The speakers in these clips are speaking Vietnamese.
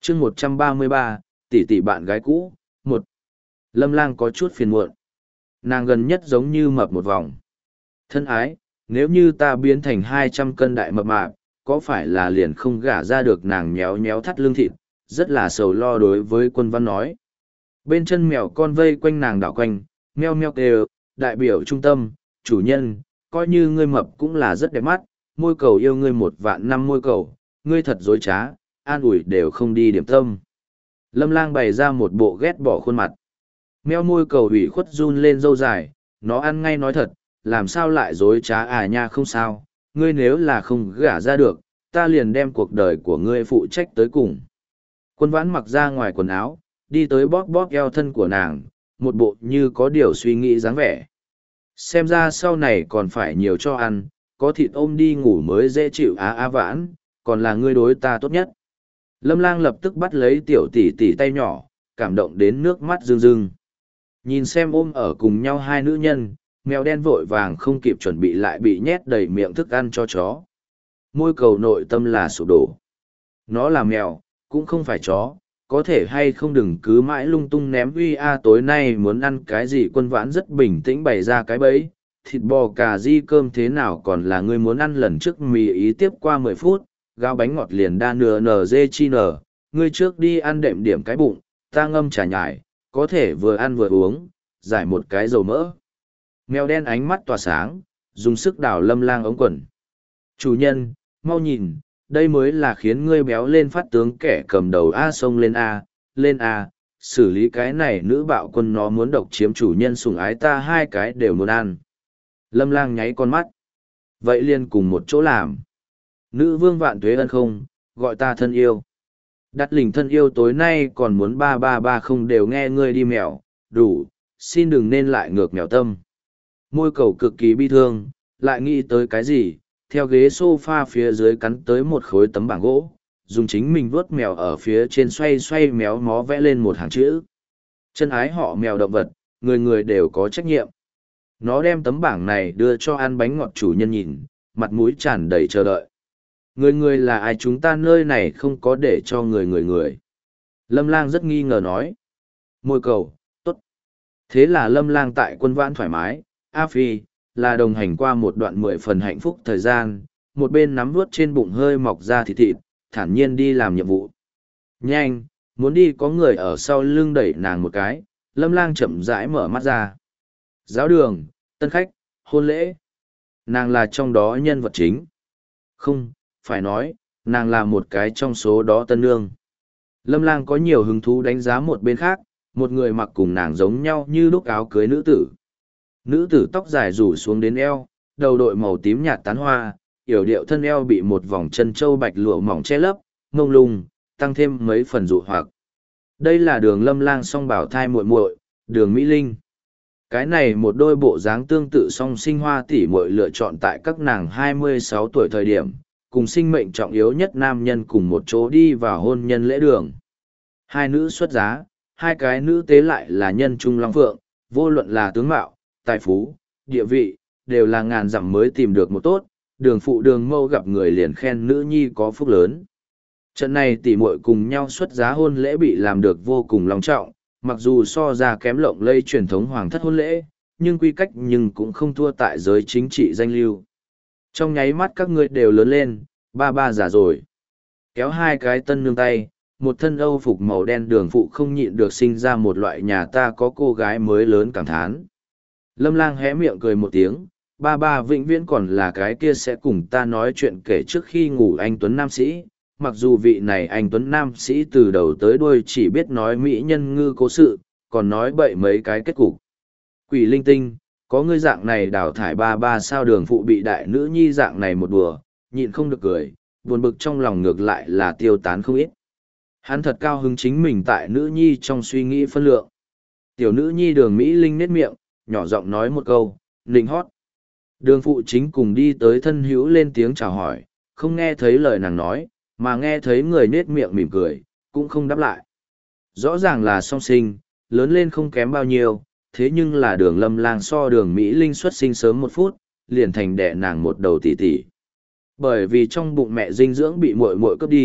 chương 133, tỷ tỷ bạn gái cũ, một. Lâm Lang có chút phiền muộn. Nàng gần nhất giống như mập một vòng. Thân ái, nếu như ta biến thành 200 cân đại mập mạp, có phải là liền không gả ra được? Nàng nhéo nhéo thắt lưng thịt, rất là sầu lo đối với Quân Văn nói. Bên chân mèo con vây quanh nàng đảo quanh, meo meo kêu, đại biểu trung tâm, chủ nhân, coi như ngươi mập cũng là rất đẹp mắt, môi cầu yêu ngươi 1.000.000 môi cầu, ngươi thật dối trá, an ủi đều không đi điểm tâm. Lâm Lang bày ra một bộ ghét bỏ khuôn mặt. Meo môi cầu ủy khuất run lên râu dài, nó ăn ngay nói thật, làm sao lại dối trá à nha? Không sao, ngươi nếu là không gả ra được, ta liền đem cuộc đời của ngươi phụ trách tới cùng. Quân Vãn mặc ra ngoài quần áo, đi tới bóp bóp eo thân của nàng, một bộ như có điều suy nghĩ dáng vẻ. Xem ra sau này còn phải nhiều cho ăn, có thịt ôm đi ngủ mới dễ chịu á Vãn, còn là ngươi đối ta tốt nhất. Lâm Lang lập tức bắt lấy tiểu tỷ tỷ tay nhỏ, cảm động đến nước mắt rưng rưng. Nhìn xem ôm ở cùng nhau hai nữ nhân, mèo đen vội vàng không kịp chuẩn bị lại bị nhét đầy miệng thức ăn cho chó. Môi cầu nội tâm là sụp đổ. Nó là mèo, cũng không phải chó, có thể hay không đừng cứ mãi lung tung ném uy tối nay muốn ăn cái gì? Quân Vãn rất bình tĩnh bày ra cái bẫy, thịt bò cà ri cơm thế nào còn là ngươi muốn ăn? Lần trước mì ý tiếp qua 10 phút, gao bánh ngọt liền đa nửa nở dê chi nở, ngươi trước đi ăn đệm điểm cái bụng, ta ngâm trà nhải, có thể vừa ăn vừa uống, giải một cái dầu mỡ. Mèo đen ánh mắt tỏa sáng, dùng sức đảo Lâm Lang ống quần. Chủ nhân, mau nhìn, đây mới là khiến ngươi béo lên phát tướng kẻ cầm đầu xông lên lên xử lý cái này nữ bạo quân, nó muốn độc chiếm chủ nhân sủng ái, ta hai cái đều muốn ăn. Lâm Lang nháy con mắt. Vậy liền cùng một chỗ làm. Nữ vương vạn tuế ân không, gọi ta thân yêu. Đặt lình thân yêu tối nay còn muốn 330 đều nghe ngươi đi mèo, đủ, xin đừng nên lại ngược mèo tâm. Môi cầu cực kỳ bi thương, lại nghĩ tới cái gì, theo ghế sofa phía dưới cắn tới một khối tấm bảng gỗ, dùng chính mình vuốt mèo ở phía trên xoay xoay méo mó vẽ lên một hàng chữ. Chân ái họ mèo động vật, người người đều có trách nhiệm. Nó đem tấm bảng này đưa cho ăn bánh ngọt chủ nhân nhìn, mặt mũi tràn đầy chờ đợi. Người người là ai? Chúng ta nơi này không có để cho người. Lâm Lang rất nghi ngờ nói. Môi cầu, tốt. Thế là Lâm Lang tại Quân Vãn thoải mái, Phi, là đồng hành qua một đoạn 10 phần hạnh phúc thời gian, một bên nắm vuốt trên bụng hơi mọc ra thịt, thản nhiên đi làm nhiệm vụ. Nhanh, muốn đi có người ở sau lưng đẩy nàng một cái, Lâm Lang chậm rãi mở mắt ra. Giáo đường, tân khách, hôn lễ. Nàng là trong đó nhân vật chính. Không, phải nói, nàng là một cái trong số đó tân nương. Lâm Lang có nhiều hứng thú đánh giá một bên khác, một người mặc cùng nàng giống nhau như lúc áo cưới nữ tử. Nữ tử tóc dài rủ xuống đến eo, đầu đội màu tím nhạt tán hoa, yểu điệu thân eo bị một vòng chân châu bạch lụa mỏng che lấp, ngông lung, tăng thêm mấy phần dụ hoặc. Đây là Đường Lâm Lang song bảo thai muội muội, Đường Mỹ Linh. Cái này một đôi bộ dáng tương tự song sinh hoa tỷ muội lựa chọn tại các nàng 26 tuổi thời điểm, cùng sinh mệnh trọng yếu nhất nam nhân cùng một chỗ đi vào hôn nhân lễ đường. Hai nữ xuất giá, hai cái nữ tế lại là nhân trung long phượng, vô luận là tướng mạo, tài phú, địa vị, đều là ngàn dặm mới tìm được một tốt. Đường phụ Đường mâu gặp người liền khen nữ nhi có phúc lớn. Trận này tỷ muội cùng nhau xuất giá hôn lễ bị làm được vô cùng long trọng, mặc dù so ra kém lộng lây truyền thống hoàng thất hôn lễ, nhưng quy cách nhưng cũng không thua tại giới chính trị danh lưu. Trong nháy mắt các ngươi đều lớn lên, ba già rồi. Kéo hai cái tân nương tay, một thân âu phục màu đen Đường phụ không nhịn được sinh ra một loại nhà ta có cô gái mới lớn cảm thán. Lâm Lang hé miệng cười một tiếng, ba vĩnh viễn còn là cái kia sẽ cùng ta nói chuyện kể trước khi ngủ anh Tuấn Nam Sĩ. Mặc dù vị này anh Tuấn Nam Sĩ từ đầu tới đuôi chỉ biết nói mỹ nhân ngư cố sự, còn nói bậy mấy cái kết cục. Quỷ linh tinh, có ngươi dạng này đào thải ba sao Đường phụ bị đại nữ nhi dạng này một đùa, nhịn không được cười, buồn bực trong lòng ngược lại là tiêu tán không ít. Hắn thật cao hứng chính mình tại nữ nhi trong suy nghĩ phân lượng. Tiểu nữ nhi Đường Mỹ Linh nết miệng, nhỏ giọng nói một câu, nịnh hót. Đường phụ chính cùng đi tới thân hữu lên tiếng chào hỏi, không nghe thấy lời nàng nói, mà nghe thấy người nết miệng mỉm cười, cũng không đáp lại. Rõ ràng là song sinh, lớn lên không kém bao nhiêu, thế nhưng là Đường Lâm Lang so Đường Mỹ Linh xuất sinh sớm 1 phút, liền thành đẻ nàng một đầu tỷ tỷ. Bởi vì trong bụng mẹ dinh dưỡng bị muội muội cướp đi,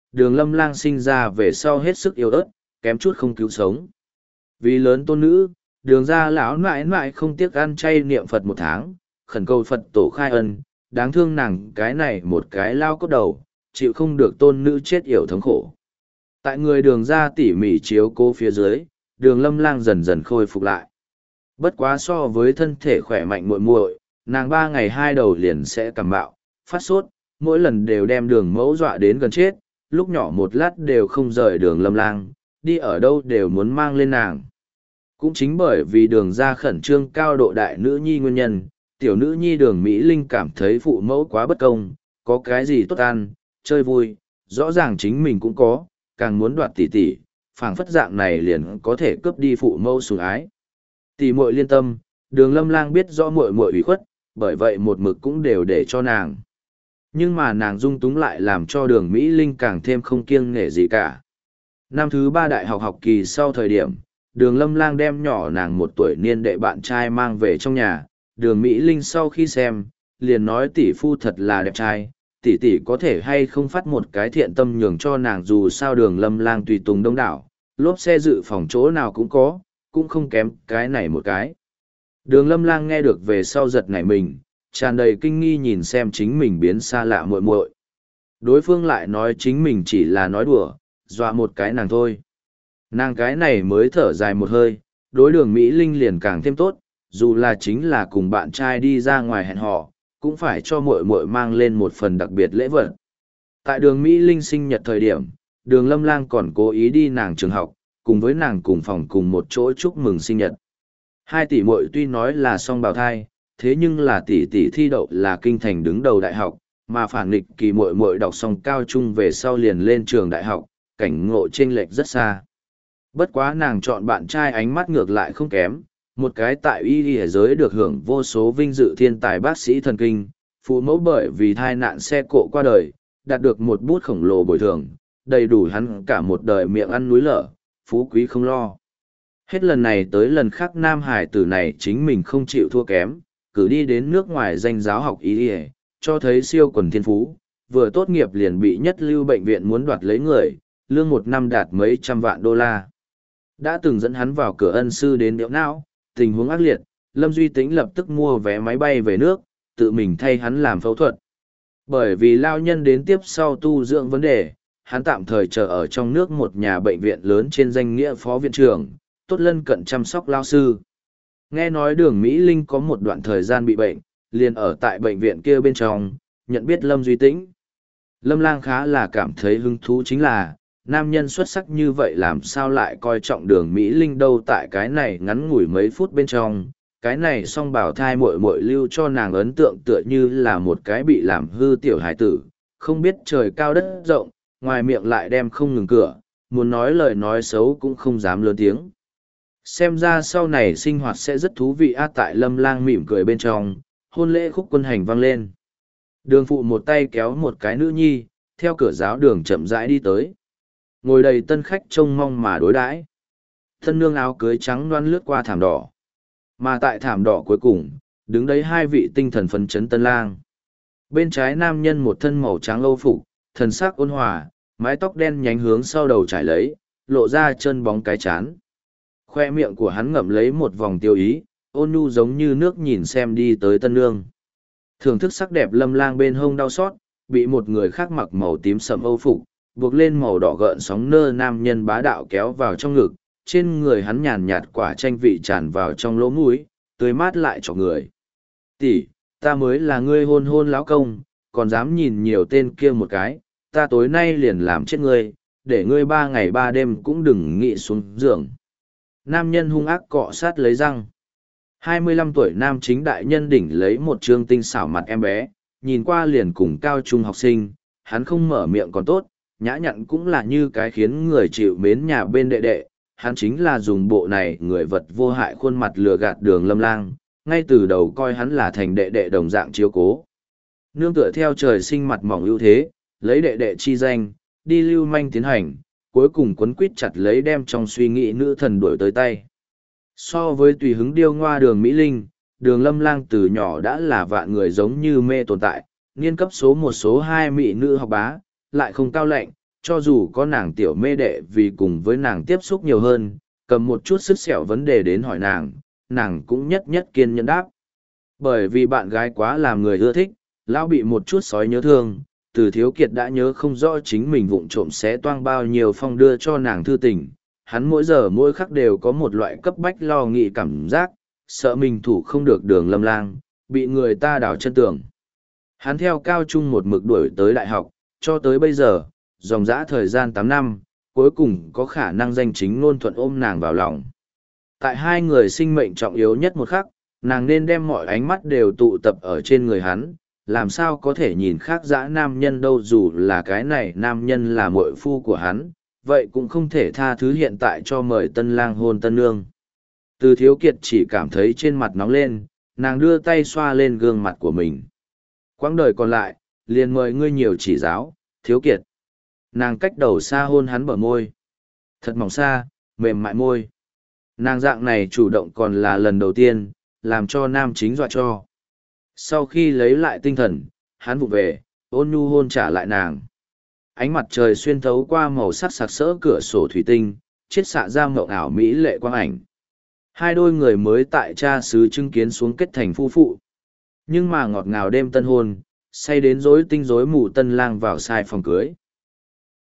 Đường Lâm Lang sinh ra về sau hết sức yếu ớt, kém chút không cứu sống. Vì lớn tôn nữ, đường ra lão nãi nãi không tiếc ăn chay niệm Phật một tháng, khẩn cầu Phật tổ khai ân, đáng thương nàng cái này một cái lao cốt đầu, chịu không được tôn nữ chết yểu thống khổ. Tại người đường ra tỉ mỉ chiếu cố phía dưới, đường Lâm Lang dần dần khôi phục lại. Bất quá so với thân thể khỏe mạnh muội muội, nàng 3 ngày 2 đầu liền sẽ cảm bạo, phát sốt, mỗi lần đều đem đường mẫu dọa đến gần chết, lúc nhỏ một lát đều không rời đường Lâm Lang, đi ở đâu đều muốn mang lên nàng. Cũng chính bởi vì đường ra khẩn trương cao độ đại nữ nhi nguyên nhân, tiểu nữ nhi đường Mỹ Linh cảm thấy phụ mẫu quá bất công, có cái gì tốt ăn, chơi vui, rõ ràng chính mình cũng có, càng muốn đoạt tỷ tỷ, phảng phất dạng này liền có thể cướp đi phụ mẫu sủng ái. Tỷ muội liên tâm, đường Lâm Lang biết rõ muội muội ủy khuất, bởi vậy một mực cũng đều để cho nàng. Nhưng mà nàng dung túng lại làm cho đường Mỹ Linh càng thêm không kiêng nể gì cả. Năm thứ 3 đại học học kỳ sau thời điểm, đường Lâm Lang đem nhỏ nàng 1 tuổi niên đệ bạn trai mang về trong nhà, đường Mỹ Linh sau khi xem, liền nói tỷ phu thật là đẹp trai, tỷ tỷ có thể hay không phát một cái thiện tâm nhường cho nàng, dù sao đường Lâm Lang tùy tùng đông đảo, lốp xe dự phòng chỗ nào cũng có, cũng không kém cái này một cái. Đường Lâm Lang nghe được về sau giật nảy mình, tràn đầy kinh nghi nhìn xem chính mình biến xa lạ muội muội. Đối phương lại nói chính mình chỉ là nói đùa, dọa một cái nàng thôi. Nàng cái này mới thở dài một hơi, đối đường Mỹ Linh liền càng thêm tốt, dù là chính là cùng bạn trai đi ra ngoài hẹn hò, cũng phải cho muội muội mang lên một phần đặc biệt lễ vật. Tại đường Mỹ Linh sinh nhật thời điểm, đường Lâm Lang còn cố ý đi nàng trường học, cùng với nàng cùng phòng cùng một chỗ chúc mừng sinh nhật. Hai tỷ muội tuy nói là song bào thai, thế nhưng là tỷ tỷ thi đậu là kinh thành đứng đầu đại học, mà phản nghịch kỳ muội muội đọc xong cao trung về sau liền lên trường đại học, cảnh ngộ chênh lệch rất xa. Bất quá nàng chọn bạn trai ánh mắt ngược lại không kém, một cái tại y y giới được hưởng vô số vinh dự thiên tài bác sĩ thần kinh, phụ mẫu bởi vì tai nạn xe cộ qua đời, đạt được một bút khổng lồ bồi thường, đầy đủ hắn cả một đời miệng ăn núi lở, phú quý không lo. Hết lần này tới lần khác nam hải tử này chính mình không chịu thua kém, cử đi đến nước ngoài danh giáo học y y, cho thấy siêu quần thiên phú, vừa tốt nghiệp liền bị nhất lưu bệnh viện muốn đoạt lấy người, lương 1 năm đạt mấy trăm vạn đô la. Đã từng dẫn hắn vào cửa ân sư đến điệu não, tình huống ác liệt, Lâm Duy Tĩnh lập tức mua vé máy bay về nước, tự mình thay hắn làm phẫu thuật. Bởi vì lao nhân đến tiếp sau tu dưỡng vấn đề, hắn tạm thời chờ ở trong nước một nhà bệnh viện lớn trên danh nghĩa phó viện trưởng, tốt lân cận chăm sóc lao sư. Nghe nói đường Mỹ Linh có một đoạn thời gian bị bệnh, liền ở tại bệnh viện kia bên trong, nhận biết Lâm Duy Tĩnh. Lâm Lang khá là cảm thấy hứng thú chính là, nam nhân xuất sắc như vậy làm sao lại coi trọng đường Mỹ Linh đâu, tại cái này ngắn ngủi mấy phút bên trong, cái này song bảo thai muội muội lưu cho nàng ấn tượng tựa như là một cái bị làm hư tiểu hải tử, không biết trời cao đất rộng, ngoài miệng lại đem không ngừng cửa, muốn nói lời nói xấu cũng không dám lớn tiếng. Xem ra sau này sinh hoạt sẽ rất thú vị tại Lâm Lang mỉm cười bên trong, hôn lễ khúc quân hành vang lên. Đường phụ một tay kéo một cái nữ nhi, theo cửa giáo đường chậm rãi đi tới. Ngồi đầy tân khách trông mong mà đối đãi. Thân nương áo cưới trắng loan lướt qua thảm đỏ. Mà tại thảm đỏ cuối cùng, đứng đấy 2 vị tinh thần phấn chấn tân lang. Bên trái nam nhân một thân màu trắng âu phục, thần sắc ôn hòa, mái tóc đen nhánh hướng sau đầu trải lấy, lộ ra chân bóng cái chán. Khoe miệng của hắn ngậm lấy một vòng tiêu ý, ôn nhu giống như nước nhìn xem đi tới tân nương. Thưởng thức sắc đẹp Lâm Lang bên hông đau xót, bị một người khác mặc màu tím sẫm âu phục, buộc lên màu đỏ gợn sóng nơ nam nhân bá đạo kéo vào trong ngực, trên người hắn nhàn nhạt quả chanh vị tràn vào trong lỗ mũi, tươi mát lại cho người. Tỷ, ta mới là ngươi hôn hôn lão công, còn dám nhìn nhiều tên kia một cái, ta tối nay liền làm chết ngươi, để ngươi 3 ngày 3 đêm cũng đừng nghĩ xuống giường. Nam nhân hung ác cọ sát lấy răng. 25 tuổi nam chính đại nhân đỉnh lấy một trương tinh xảo mặt em bé, nhìn qua liền cùng cao trung học sinh, hắn không mở miệng còn tốt, nhã nhặn cũng là như cái khiến người chịu mến nhà bên đệ đệ, hắn chính là dùng bộ này người vật vô hại khuôn mặt lừa gạt đường Lâm Lang, ngay từ đầu coi hắn là thành đệ đệ đồng dạng chiếu cố. Nương tựa theo trời sinh mặt mỏng ưu thế, lấy đệ đệ chi danh, đi lưu manh tiến hành, cuối cùng quấn quýt chặt lấy đem trong suy nghĩ nữ thần đuổi tới tay. So với tùy hứng điêu ngoa đường Mỹ Linh, đường Lâm Lang từ nhỏ đã là vạn người giống như mê tồn tại, niên cấp số 1 số 2 mỹ nữ học bá, lại không cao lạnh, cho dù có nàng tiểu mê đệ vì cùng với nàng tiếp xúc nhiều hơn, cầm một chút sức sẹo vấn đề đến hỏi nàng cũng nhất nhất kiên nhẫn đáp. Bởi vì bạn gái quá làm người ưa thích, lão bị một chút sói nhớ thương, Từ Thiếu Kiệt đã nhớ không rõ chính mình vụng trộm xé toang bao nhiêu phong đưa cho nàng thư tình. Hắn mỗi giờ mỗi khắc đều có một loại cấp bách lo nghĩ cảm giác, sợ mình thủ không được Đường Lâm Lang, bị người ta đào chân tường. Hắn theo cao trung một mực đuổi tới đại học, cho tới bây giờ, dòng dã thời gian 8 năm, cuối cùng có khả năng danh chính ngôn thuận ôm nàng vào lòng. Tại hai người sinh mệnh trọng yếu nhất một khắc, nàng nên đem mọi ánh mắt đều tụ tập ở trên người hắn, làm sao có thể nhìn khác dã nam nhân đâu, dù là cái này nam nhân là muội phu của hắn, vậy cũng không thể tha thứ hiện tại cho mời tân lang hôn tân nương. Từ Thiếu Kiệt chỉ cảm thấy trên mặt nóng lên, nàng đưa tay xoa lên gương mặt của mình. Quãng đời còn lại, liền mời ngươi nhiều chỉ giáo, Thiếu Kiệt. Nàng cách đầu xa hôn hắn bờ môi. Thật mỏng xa, mềm mại môi. Nàng dạng này chủ động còn là lần đầu tiên, làm cho nam chính dọa cho. Sau khi lấy lại tinh thần, hắn vụng về, ôn nhu hôn trả lại nàng. Ánh mặt trời xuyên thấu qua màu sắc sặc sỡ cửa sổ thủy tinh, chiết xạ ra mộng ảo mỹ lệ quang ảnh. Hai đôi người mới tại cha xứ chứng kiến xuống kết thành phu phụ. Nhưng mà ngọt ngào đêm tân hôn, say đến rối tinh rối mù tân lang vào sai phòng cưới.